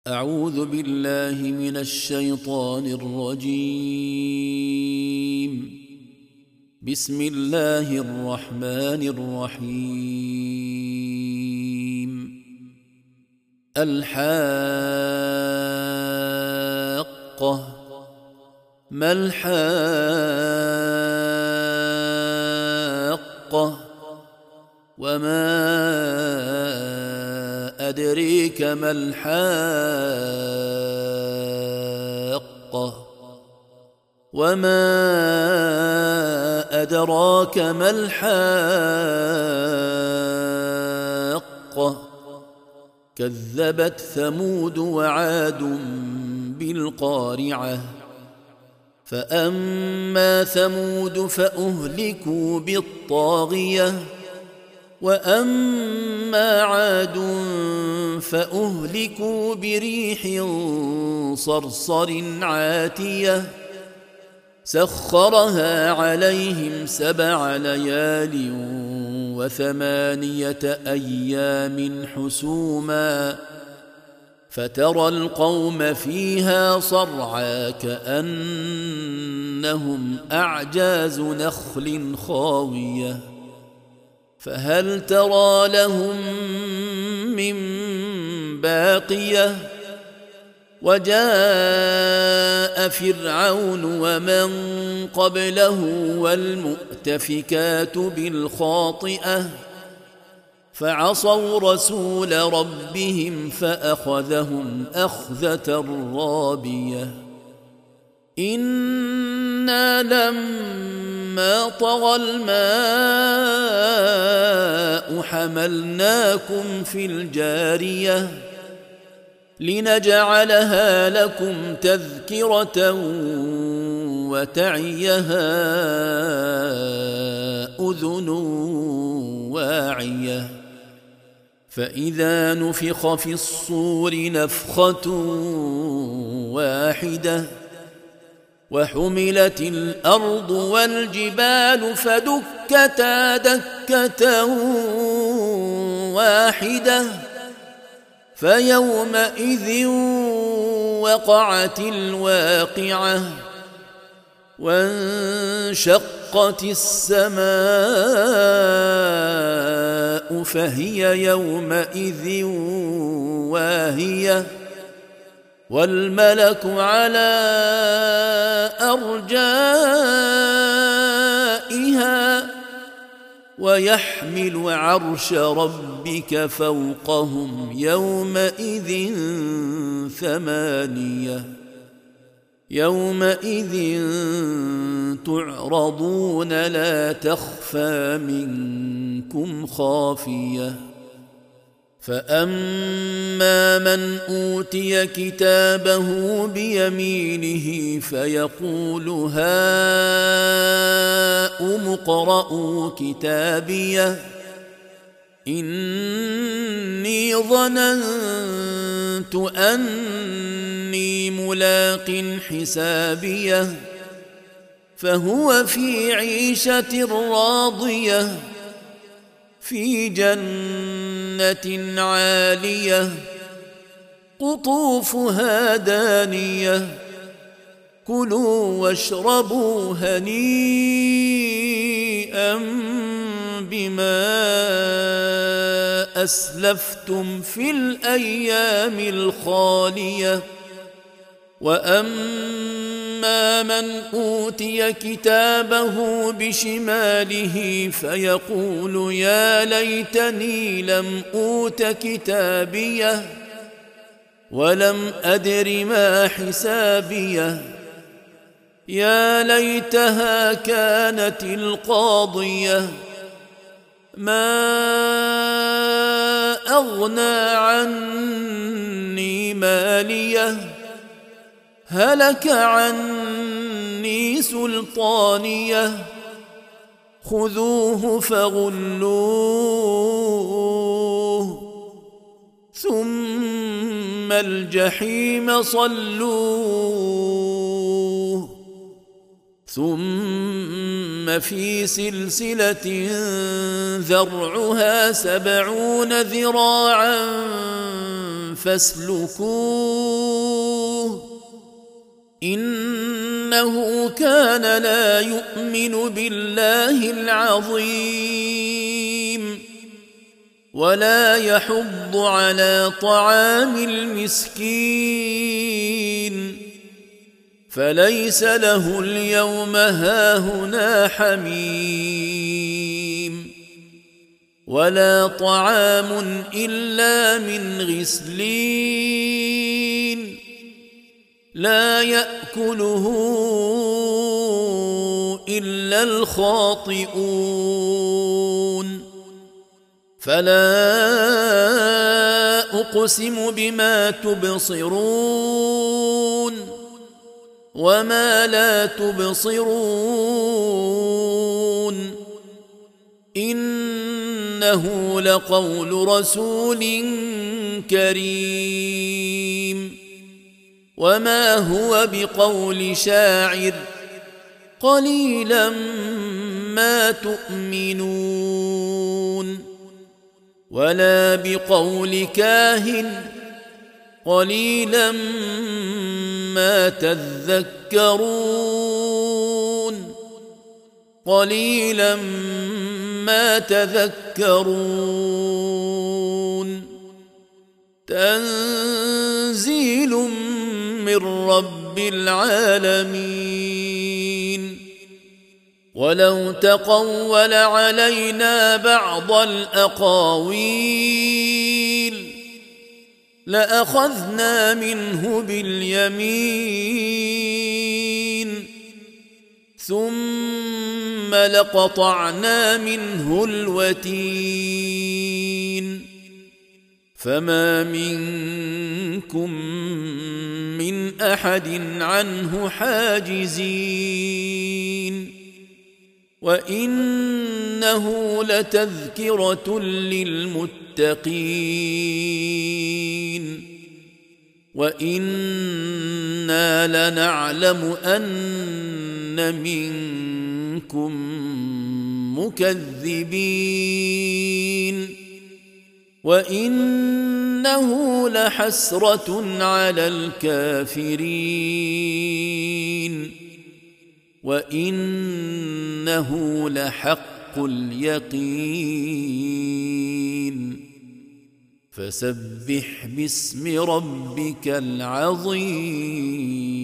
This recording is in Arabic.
أعوذ بالله من الشيطان الرجيم. بسم الله الرحمن الرحيم. الحاقة. ما الحاقة؟ وما أدريك ما الحاقة؟ وما أدراك ما الحاقة؟ كذبت ثمود وعاد بالقارعة. فأما ثمود فأهلكوا بالطاغية، وأما عاد فأهلكوا بريح صرصر عاتية سخرها عليهم 7 ليال و8 أيام حسوما، فترى القوم فيها صرعى كأنهم أعجاز نخل خاوية، فهل ترى لهم من باقية؟ وجاء فرعون ومن قبله والمؤتفكات بالخاطئة، فعصوا رسول ربهم فأخذهم أخذة رابية. إنا لما طغى الماء حملناكم في الجارية لنجعلها لكم تذكرة وتعيها أذن واعية. فإذا نفخ في الصور نفخة واحدة وحملت الأرض والجبال فدكتا دكة واحدة، فيومئذ وقعت الواقعة، وانشقت السماء فهي يومئذ واهية، والملك على أرجائها، ويحمل عرش ربك فوقهم يومئذ 8. يومئذ تعرضون لا تخفى منكم خافية. فأما من أوتي كتابه بيمينه فيقول هاؤم اقرءوا كتابيه إني ظننت أني ملاق حسابيه، فهو في عيشة راضية في جنة عالية قطوفها دانية. كلوا واشربوا هنيئا بما أسلفتم في الأيام الخالية. وأما من أوتي كتابه بشماله فيقول يا ليتني لم أوت كتابيه ولم أدر ما حسابيه، يا ليتها كانت القاضية ما أغنى عني ماليه هلك عني سلطانيه، خذوه فغلوه ثم الجحيم صلوه، ثم في سلسلة ذرعها 70 ذراعا فاسلكوه إنه كان لا يؤمن بالله العظيم ولا يحض على طعام المسكين فليس له اليوم هاهنا حميم ولا طعام إلا من غسلين لا يأكله إلا الخاطئون فلا أقسم بما تبصرون وما لا تبصرون إنه لقول رسول كريم وما هو بقول شاعر قليلا ما تؤمنون ولا بقول كاهن قليلا ما تذكرون قليلا ما تذكرون تنزيل من رب العالمين ولو تقول علينا بعض الأقاويل لأخذنا منه باليمين ثم لقطعنا منه الوتين فما منكم من أحد عنه حاجزين وإنه لتذكرة للمتقين وإنا لنعلم أن منكم مكذبين وإنه لحسرة على الكافرين وإنه لحق اليقين فسبح باسم ربك العظيم.